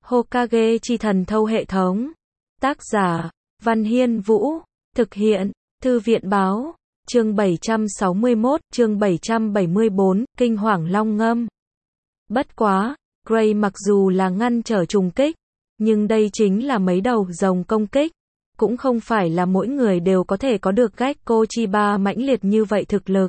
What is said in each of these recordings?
Hokage chi thần thâu hệ thống. Tác giả, Văn Hiên Vũ. Thực hiện, Thư viện báo. Chương 761, chương 774, Kinh hoàng long ngâm. Bất quá, Gray mặc dù là ngăn trở trùng kích, nhưng đây chính là mấy đầu rồng công kích. Cũng không phải là mỗi người đều có thể có được Gekko Chiba mãnh liệt như vậy thực lực.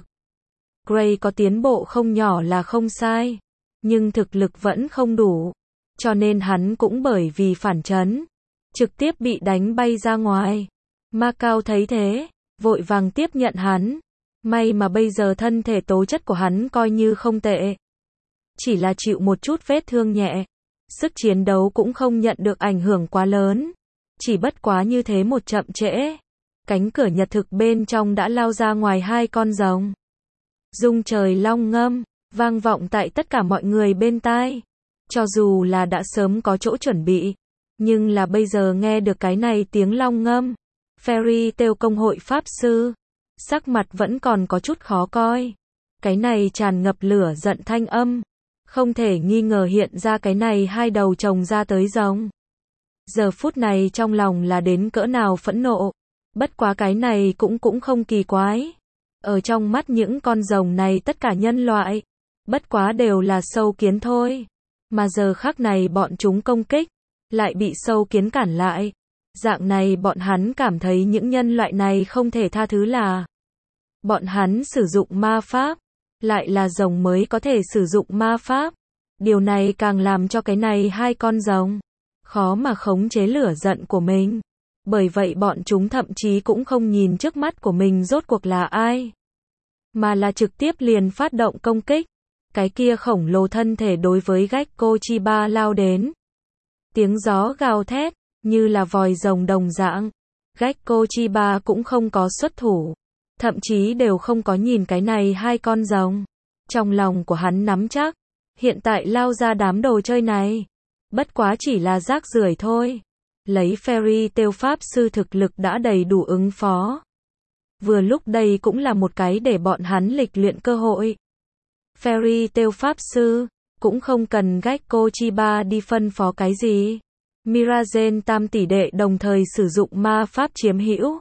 Gray có tiến bộ không nhỏ là không sai, nhưng thực lực vẫn không đủ. Cho nên hắn cũng bởi vì phản chấn, trực tiếp bị đánh bay ra ngoài. Macao thấy thế, vội vàng tiếp nhận hắn. May mà bây giờ thân thể tố chất của hắn coi như không tệ. Chỉ là chịu một chút vết thương nhẹ. Sức chiến đấu cũng không nhận được ảnh hưởng quá lớn. Chỉ bất quá như thế một chậm trễ. Cánh cửa nhật thực bên trong đã lao ra ngoài hai con rồng. Rung trời long ngâm, vang vọng tại tất cả mọi người bên tai. Cho dù là đã sớm có chỗ chuẩn bị, nhưng là bây giờ nghe được cái này tiếng long ngâm. Fairy Tail công hội pháp sư, sắc mặt vẫn còn có chút khó coi. Cái này tràn ngập lửa giận thanh âm, không thể nghi ngờ hiện ra cái này hai đầu chồng ra tới rồng. Giờ phút này trong lòng là đến cỡ nào phẫn nộ. Bất quá cái này cũng không kỳ quái. Ở trong mắt những con rồng này tất cả nhân loại, bất quá đều là sâu kiến thôi. Mà giờ khắc này bọn chúng công kích, lại bị sâu kiến cản lại. Dạng này bọn hắn cảm thấy những nhân loại này không thể tha thứ là. Bọn hắn sử dụng ma pháp, lại là rồng mới có thể sử dụng ma pháp. Điều này càng làm cho cái này hai con rồng khó mà khống chế lửa giận của mình. Bởi vậy bọn chúng thậm chí cũng không nhìn trước mắt của mình rốt cuộc là ai, mà là trực tiếp liền phát động công kích. Cái kia khổng lồ thân thể đối với Gekko Chiba lao đến. Tiếng gió gào thét, như là vòi rồng đồng dạng. Gekko Chiba cũng không có xuất thủ, thậm chí đều không có nhìn cái này hai con rồng. Trong lòng của hắn nắm chắc, hiện tại lao ra đám đồ chơi này, bất quá chỉ là rác rưởi thôi. Lấy Fairy Tail pháp sư thực lực đã đầy đủ ứng phó. Vừa lúc đây cũng là một cái để bọn hắn lịch luyện cơ hội. Fairy Tail pháp sư cũng không cần Gekko Chiba đi phân phó cái gì. Mirazen tam tỷ đệ đồng thời sử dụng ma pháp chiếm hữu,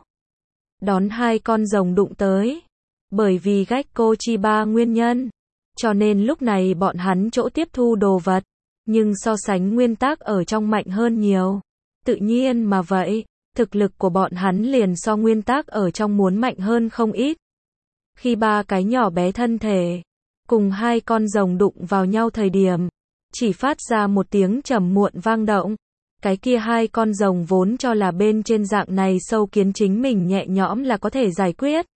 đón hai con rồng đụng tới. Bởi vì Gekko Chiba nguyên nhân, cho nên lúc này bọn hắn chỗ tiếp thu đồ vật, nhưng so sánh nguyên tắc ở trong mạnh hơn nhiều. Tự nhiên mà vậy, thực lực của bọn hắn liền so nguyên tắc ở trong muốn mạnh hơn không ít. Khi ba cái nhỏ bé thân thể cùng hai con rồng đụng vào nhau thời điểm, chỉ phát ra một tiếng trầm muộn vang động. Cái kia hai con rồng vốn cho là bên trên dạng này sâu kiến chính mình nhẹ nhõm là có thể giải quyết.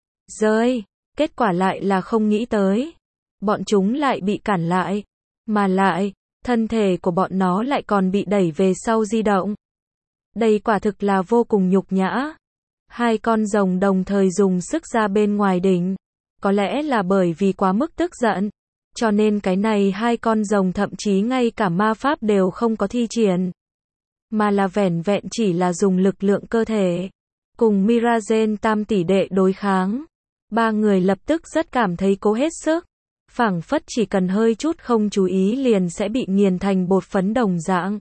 Rơi, kết quả lại là không nghĩ tới. Bọn chúng lại bị cản lại. Mà lại, thân thể của bọn nó lại còn bị đẩy về sau di động. Đây quả thực là vô cùng nhục nhã. Hai con rồng đồng thời dùng sức ra bên ngoài đỉnh. Có lẽ là bởi vì quá mức tức giận, cho nên cái này hai con rồng thậm chí ngay cả ma pháp đều không có thi triển, mà là vẻn vẹn chỉ là dùng lực lượng cơ thể cùng Mirazen tam tỷ đệ đối kháng. Ba người lập tức rất cảm thấy cố hết sức, phảng phất chỉ cần hơi chút không chú ý liền sẽ bị nghiền thành bột phấn đồng dạng.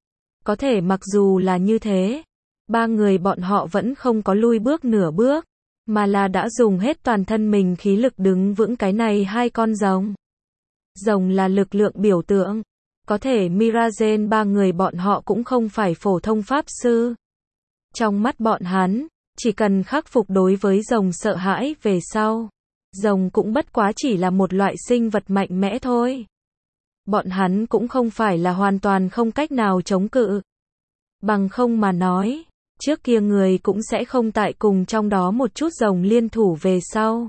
Có thể mặc dù là như thế, ba người bọn họ vẫn không có lui bước nửa bước, mà là đã dùng hết toàn thân mình khí lực đứng vững cái này hai con rồng. Rồng là lực lượng biểu tượng, có thể Mirazen ba người bọn họ cũng không phải phổ thông pháp sư. Trong mắt bọn hắn, chỉ cần khắc phục đối với rồng sợ hãi về sau, rồng cũng bất quá chỉ là một loại sinh vật mạnh mẽ thôi. Bọn hắn cũng không phải là hoàn toàn không cách nào chống cự. Bằng không mà nói, trước kia người cũng sẽ không tại cùng trong đó một chút rồng liên thủ về sau,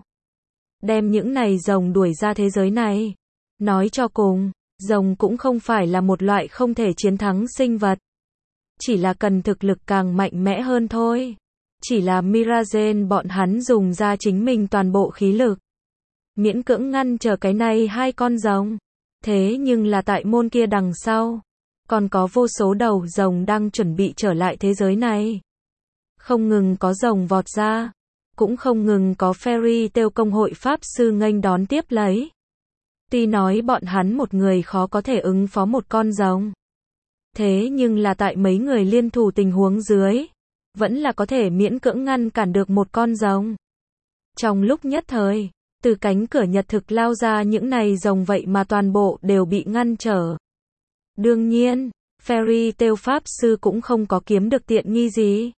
đem những này rồng đuổi ra thế giới này. Nói cho cùng, rồng cũng không phải là một loại không thể chiến thắng sinh vật, chỉ là cần thực lực càng mạnh mẽ hơn thôi. Chỉ là Mirazen bọn hắn dùng ra chính mình toàn bộ khí lực, miễn cưỡng ngăn trở cái này hai con rồng. Thế nhưng là tại môn kia đằng sau, còn có vô số đầu rồng đang chuẩn bị trở lại thế giới này. Không ngừng có rồng vọt ra, cũng không ngừng có Fairy Tail công hội pháp sư nghênh đón tiếp lấy. Tuy nói bọn hắn một người khó có thể ứng phó một con rồng, Thế nhưng là tại mấy người liên thủ tình huống dưới, vẫn là có thể miễn cưỡng ngăn cản được một con rồng. Trong lúc nhất thời, từ cánh cửa nhật thực lao ra những này rồng vậy mà toàn bộ đều bị ngăn trở. Đương nhiên, Fairy Tail Pháp Sư cũng không có kiếm được tiện nghi gì.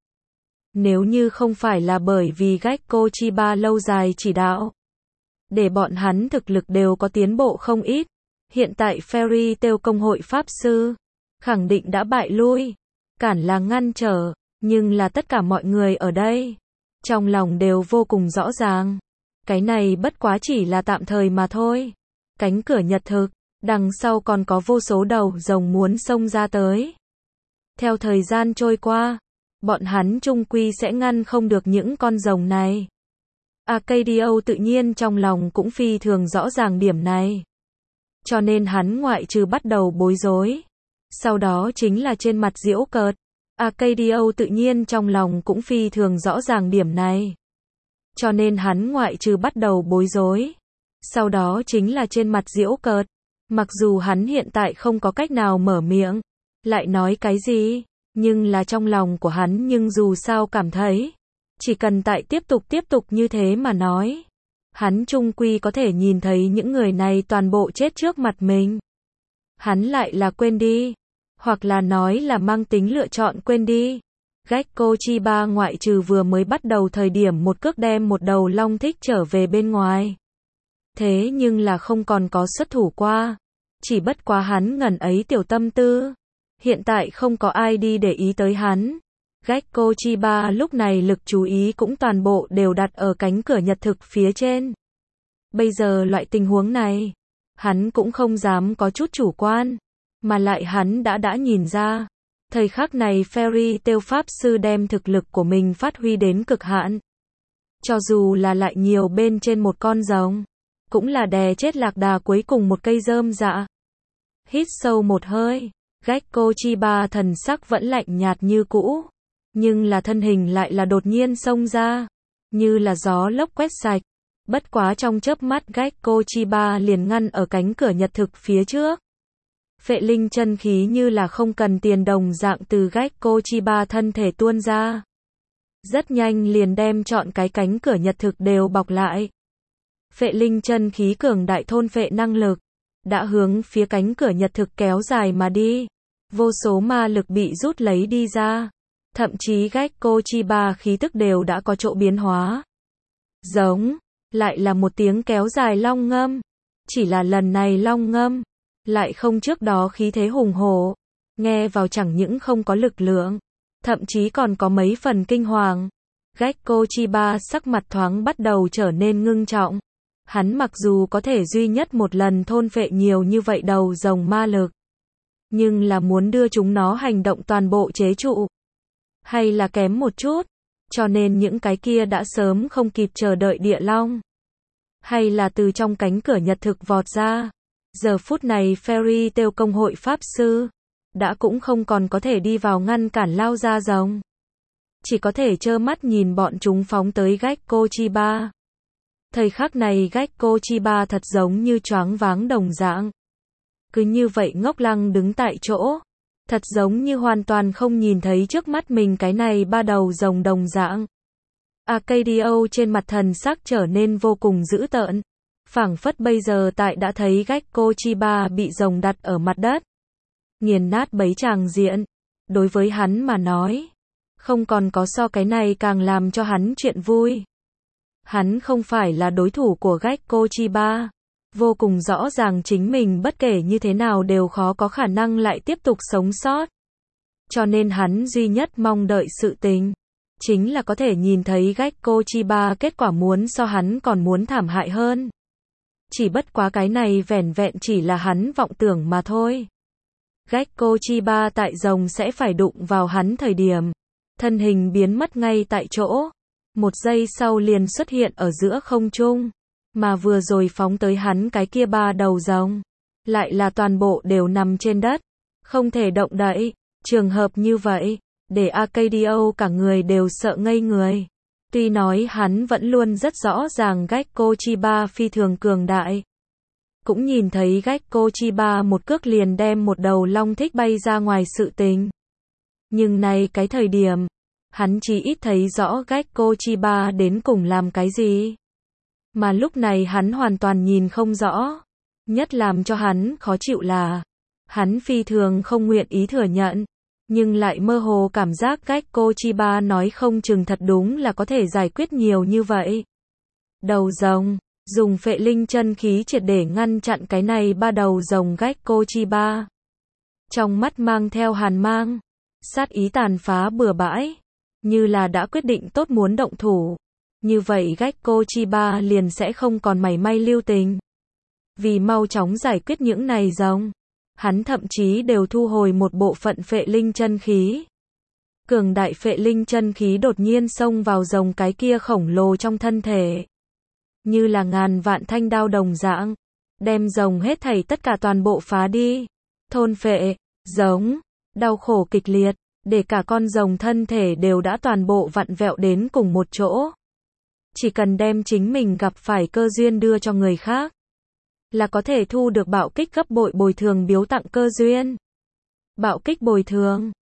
Nếu như không phải là bởi vì Gekko Chiba lâu dài chỉ đạo, để bọn hắn thực lực đều có tiến bộ không ít, hiện tại Fairy Tail Công hội Pháp Sư khẳng định đã bại lui, cản là ngăn trở, nhưng là tất cả mọi người ở đây, trong lòng đều vô cùng rõ ràng. Cái này bất quá chỉ là tạm thời mà thôi. Cánh cửa nhật thực, đằng sau còn có vô số đầu rồng muốn xông ra tới. Theo thời gian trôi qua, bọn hắn chung quy sẽ ngăn không được những con rồng này. Arcadio tự nhiên trong lòng cũng phi thường rõ ràng điểm này. Cho nên hắn ngoại trừ bắt đầu bối rối, sau đó chính là trên mặt giễu cợt. Arcadio tự nhiên trong lòng cũng phi thường rõ ràng điểm này. Cho nên hắn ngoại trừ bắt đầu bối rối, sau đó chính là trên mặt giễu cợt. Mặc dù hắn hiện tại không có cách nào mở miệng, lại nói cái gì, nhưng là trong lòng của hắn nhưng dù sao cảm thấy, chỉ cần tại tiếp tục như thế mà nói, hắn chung quy có thể nhìn thấy những người này toàn bộ chết trước mặt mình. Hắn lại là quên đi, hoặc là nói là mang tính lựa chọn quên đi. Gekko Chiba ngoại trừ vừa mới bắt đầu thời điểm một cước đem một đầu long thích trở về bên ngoài. Thế nhưng là không còn có xuất thủ qua. Chỉ bất quá hắn ngần ấy tiểu tâm tư. Hiện tại không có ai đi để ý tới hắn. Gekko Chiba lúc này lực chú ý cũng toàn bộ đều đặt ở cánh cửa nhật thực phía trên. Bây giờ loại tình huống này, hắn cũng không dám có chút chủ quan. Mà lại hắn đã nhìn ra. Thời khắc này Fairy Tail Pháp Sư đem thực lực của mình phát huy đến cực hạn. Cho dù là lại nhiều bên trên một con rồng, cũng là đè chết lạc đà cuối cùng một cây rơm rạ. Hít sâu một hơi, Gekko Chiba thần sắc vẫn lạnh nhạt như cũ, nhưng là thân hình lại là đột nhiên xông ra, như là gió lốc quét sạch. Bất quá trong chớp mắt Gekko Chiba liền ngăn ở cánh cửa nhật thực phía trước. Phệ linh chân khí như là không cần tiền đồng dạng từ Gekko Chiba thân thể tuôn ra. Rất nhanh liền đem trọn cái cánh cửa nhật thực đều bọc lại. Phệ linh chân khí cường đại thôn phệ năng lực, đã hướng phía cánh cửa nhật thực kéo dài mà đi. Vô số ma lực bị rút lấy đi ra. Thậm chí Gekko Chiba khí tức đều đã có chỗ biến hóa. Giống, lại là một tiếng kéo dài long ngâm. Chỉ là lần này long ngâm lại không trước đó khí thế hùng hổ, nghe vào chẳng những không có lực lượng, thậm chí còn có mấy phần kinh hoàng. Gekko Chiba sắc mặt thoáng bắt đầu trở nên ngưng trọng. Hắn mặc dù có thể duy nhất một lần thôn phệ nhiều như vậy đầu rồng ma lực, nhưng là muốn đưa chúng nó hành động toàn bộ chế trụ, hay là kém một chút, cho nên những cái kia đã sớm không kịp chờ đợi địa long, hay là từ trong cánh cửa nhật thực vọt ra. Giờ phút này Fairy Tail Công hội Pháp Sư đã cũng không còn có thể đi vào ngăn cản lao ra rồng, chỉ có thể trơ mắt nhìn bọn chúng phóng tới Gekko Chiba. Thời khắc này Gekko Chiba thật giống như choáng váng đồng dạng, cứ như vậy ngốc lăng đứng tại chỗ, thật giống như hoàn toàn không nhìn thấy trước mắt mình cái này ba đầu rồng đồng dạng. Arcadio trên mặt thần sắc trở nên vô cùng dữ tợn. Phảng phất bây giờ tại đã thấy Gekko Chiba bị rồng đặt ở mặt đất, nghiền nát bấy tràng diện. Đối với hắn mà nói, không còn có so cái này càng làm cho hắn chuyện vui. Hắn không phải là đối thủ của Gekko Chiba, vô cùng rõ ràng chính mình bất kể như thế nào đều khó có khả năng lại tiếp tục sống sót. Cho nên hắn duy nhất mong đợi sự tình, chính là có thể nhìn thấy Gekko Chiba kết quả muốn so hắn còn muốn thảm hại hơn. Chỉ bất quá cái này vẻn vẹn chỉ là hắn vọng tưởng mà thôi. Gekko Chiba tại rồng sẽ phải đụng vào hắn thời điểm, thân hình biến mất ngay tại chỗ. Một giây sau liền xuất hiện ở giữa không trung, mà vừa rồi phóng tới hắn cái kia ba đầu rồng, lại là toàn bộ đều nằm trên đất, không thể động đậy. Trường hợp như vậy, để Arcadio cả người đều sợ ngây người. Tuy nói hắn vẫn luôn rất rõ ràng Gekko Chiba phi thường cường đại, cũng nhìn thấy Gecko Chiba một cước liền đem một đầu long thích bay ra ngoài sự tình. Nhưng này cái thời điểm, hắn chỉ ít thấy rõ Gecko Chiba đến cùng làm cái gì. Mà lúc này hắn hoàn toàn nhìn không rõ. Nhất làm cho hắn khó chịu là, hắn phi thường không nguyện ý thừa nhận, nhưng lại mơ hồ cảm giác Gecko Chiba nói không chừng thật đúng là có thể giải quyết nhiều như vậy. Đầu rồng, dùng phệ linh chân khí triệt để ngăn chặn cái này ba đầu rồng Gecko Chiba. Trong mắt mang theo hàn mang, sát ý tàn phá bừa bãi, như là đã quyết định tốt muốn động thủ. Như vậy Gecko Chiba liền sẽ không còn mảy may lưu tình. Vì mau chóng giải quyết những này rồng, hắn thậm chí đều thu hồi một bộ phận phệ linh chân khí. Cường đại phệ linh chân khí đột nhiên xông vào rồng cái kia khổng lồ trong thân thể. Như là ngàn vạn thanh đao đồng dạng, đem rồng hết thảy tất cả toàn bộ phá đi. Thôn phệ, giống, đau khổ kịch liệt, để cả con rồng thân thể đều đã toàn bộ vặn vẹo đến cùng một chỗ. Chỉ cần đem chính mình gặp phải cơ duyên đưa cho người khác, là có thể thu được bạo kích gấp bội bồi thường biếu tặng cơ duyên. Bạo kích bồi thường,